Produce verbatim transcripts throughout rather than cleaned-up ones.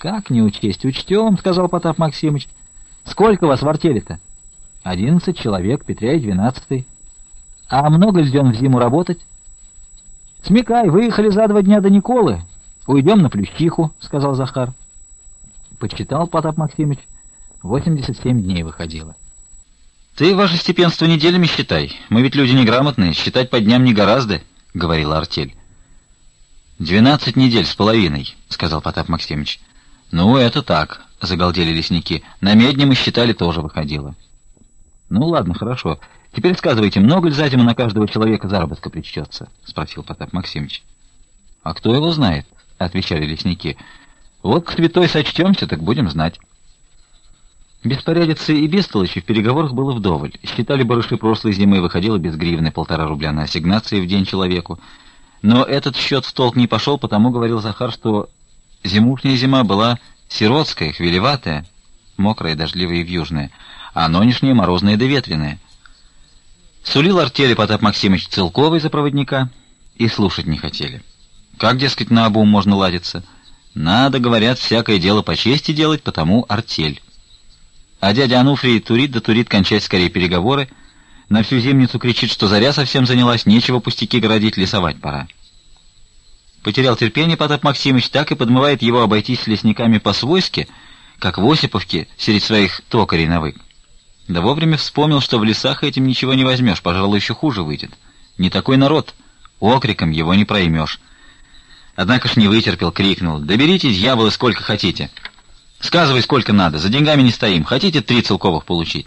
Как не учесть? Учтем, — сказал Потап Максимыч. Сколько вас в артели-то? Одиннадцать человек, Петряй двенадцатый. А много ждем в зиму работать? Смекай, выехали за два дня до Николы. Уйдем на Плющиху, — сказал Захар. Подсчитал Потап Максимыч. Восемьдесят семь дней выходило. «Ты, ваше степенство, неделями считай. Мы ведь люди неграмотные, считать по дням не гораздо», — говорила артель. «Двенадцать недель с половиной», — сказал Потап Максимыч. «Ну, это так», — загалдели лесники. «На медне мы считали, тоже выходило». «Ну, ладно, хорошо. Теперь сказывайте, много ли за зиму на каждого человека заработка причтется?» — спросил Потап Максимыч. «А кто его знает?» — отвечали лесники. «Вот к святой сочтемся, так будем знать». Беспорядицы и бестолочи в переговорах было вдоволь. Считали барыши прошлой зимы, выходило без гривны полтора рубля на ассигнации в день человеку. Но этот счет в толк не пошел, потому говорил Захар, что зимушняя зима была сиротская, хвилеватая, мокрая, дождливая и вьюжная, а нынешняя морозная да ветреная. Сулил артели Потап Максимыч целковый за проводника, и слушать не хотели. Как, дескать, наобум можно ладиться? Надо, говорят, всякое дело по чести делать, потому артель. А дядя Ануфрий турит да турит кончать скорее переговоры, на всю зимницу кричит, что заря совсем занялась, нечего пустяки городить, лесовать пора. Потерял терпение Потап Максимыч, так и подмывает его обойтись с лесниками по-свойски, как в Осиповке среди своих токарей навык. Да вовремя вспомнил, что в лесах этим ничего не возьмешь, пожалуй, еще хуже выйдет. Не такой народ, окриком его не проймешь. Однако ж не вытерпел, крикнул: «Да берите, дьяволы, сколько хотите! Сказывай, сколько надо, за деньгами не стоим, хотите три целковых получить?»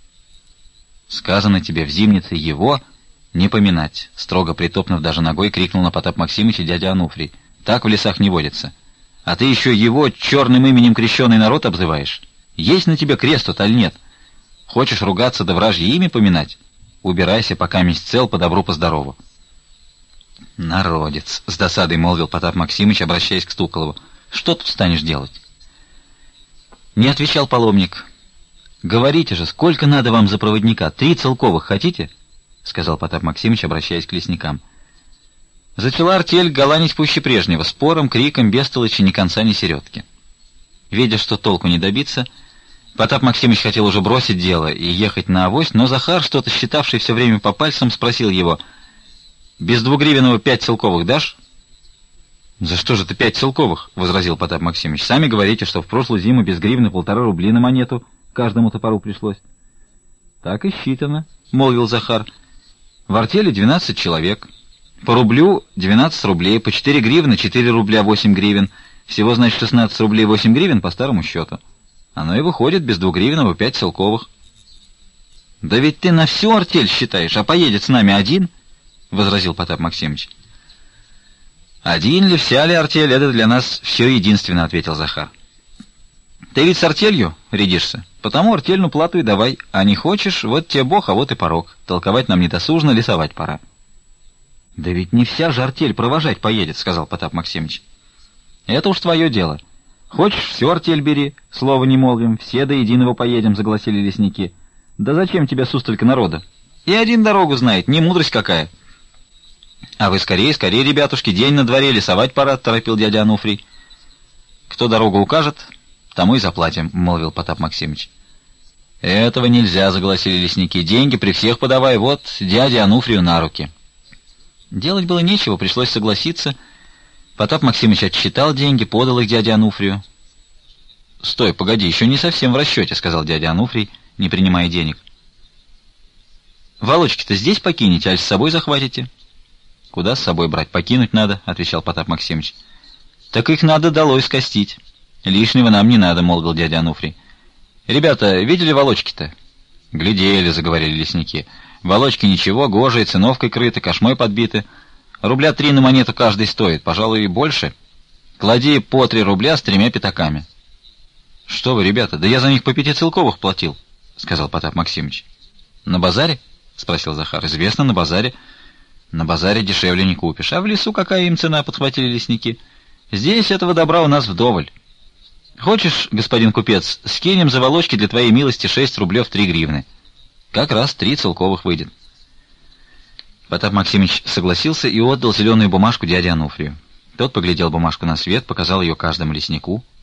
«Сказано тебе в зимнице его не поминать», — строго притопнув даже ногой, крикнул на Потап Максимыч и дядя Ануфрий. «Так в лесах не водится. А ты еще его черным именем крещеный народ обзываешь? Есть на тебе крест-то, аль нет? Хочешь ругаться да вражье имя поминать? Убирайся, пока месть цел, по добру, по здорову». «Народец», — с досадой молвил Потап Максимыч, обращаясь к Стуколову. «Что тут станешь делать?» Не отвечал паломник. «Говорите же, сколько надо вам за проводника? Три целковых хотите?» — сказал Потап Максимыч, обращаясь к лесникам. Зачала артель галанить пуще прежнего, спором, криком, бестолочи, ни конца, ни середки. Видя, что толку не добиться, Потап Максимыч хотел уже бросить дело и ехать на авось, но Захар, что-то считавший все время по пальцам, спросил его: «Без двугривенного пять целковых дашь?» «За что же ты пять целковых?» — возразил Потап Максимыч. «Сами говорите, что в прошлую зиму без гривны полтора рубли на монету каждому топору пришлось». «Так и считано», — молвил Захар. «В артели двенадцать человек. По рублю двенадцать рублей, по четыре гривны, четыре рубля восемь гривен. Всего, значит, шестнадцать рублей восемь гривен по старому счету. Оно и выходит без двугривенного пять целковых». «Да ведь ты на всю артель считаешь, а поедет с нами один?» — возразил Потап Максимыч. «Один ли, вся ли артель, это для нас все единственно», — ответил Захар. «Ты ведь с артелью рядишься, потому артельную плату и давай, а не хочешь, вот тебе бог, а вот и порог. Толковать нам не досужно, лесовать пора». «Да ведь не вся же артель провожать поедет», — сказал Потап Максимыч. «Это уж твое дело. Хочешь, всю артель бери, слова не молвим, все до единого поедем», — загласили лесники. «Да зачем тебе сустолько народа? И один дорогу знает, не мудрость какая». «А вы скорее, скорее, ребятушки, день на дворе, лесовать пора», — торопил дядя Ануфрий. «Кто дорогу укажет, тому и заплатим», — молвил Потап Максимыч. «Этого нельзя», — загласили лесники. «Деньги при всех подавай, вот дяде Ануфрию на руки». Делать было нечего, пришлось согласиться. Потап Максимыч отсчитал деньги, подал их дяде Ануфрию. «Стой, погоди, еще не совсем в расчете», — сказал дядя Ануфрий, не принимая денег. «Волочки-то здесь покинете, аль с собой захватите?» «Куда с собой брать? Покинуть надо», — отвечал Потап Максимыч. «Так их надо долой скостить. Лишнего нам не надо», — молвил дядя Ануфрий. «Ребята, видели волочки-то?» «Глядели», — заговорили лесники. «Волочки ничего, гожие, циновкой крыты, кошмой подбиты. Рубля три на монету каждый стоит, пожалуй, и больше. Клади по три рубля с тремя пятаками». «Что вы, ребята, да я за них по пяти целковых платил», — сказал Потап Максимыч. «На базаре?» — спросил Захар. «Известно, на базаре». «На базаре дешевле не купишь. А в лесу какая им цена?» — подхватили лесники. «Здесь этого добра у нас вдоволь. Хочешь, господин купец, скинем за волочки для твоей милости шесть рублев три гривны. Как раз три целковых выйдет». Потап Максимыч согласился и отдал зеленую бумажку дяде Ануфрию. Тот поглядел бумажку на свет, показал ее каждому леснику.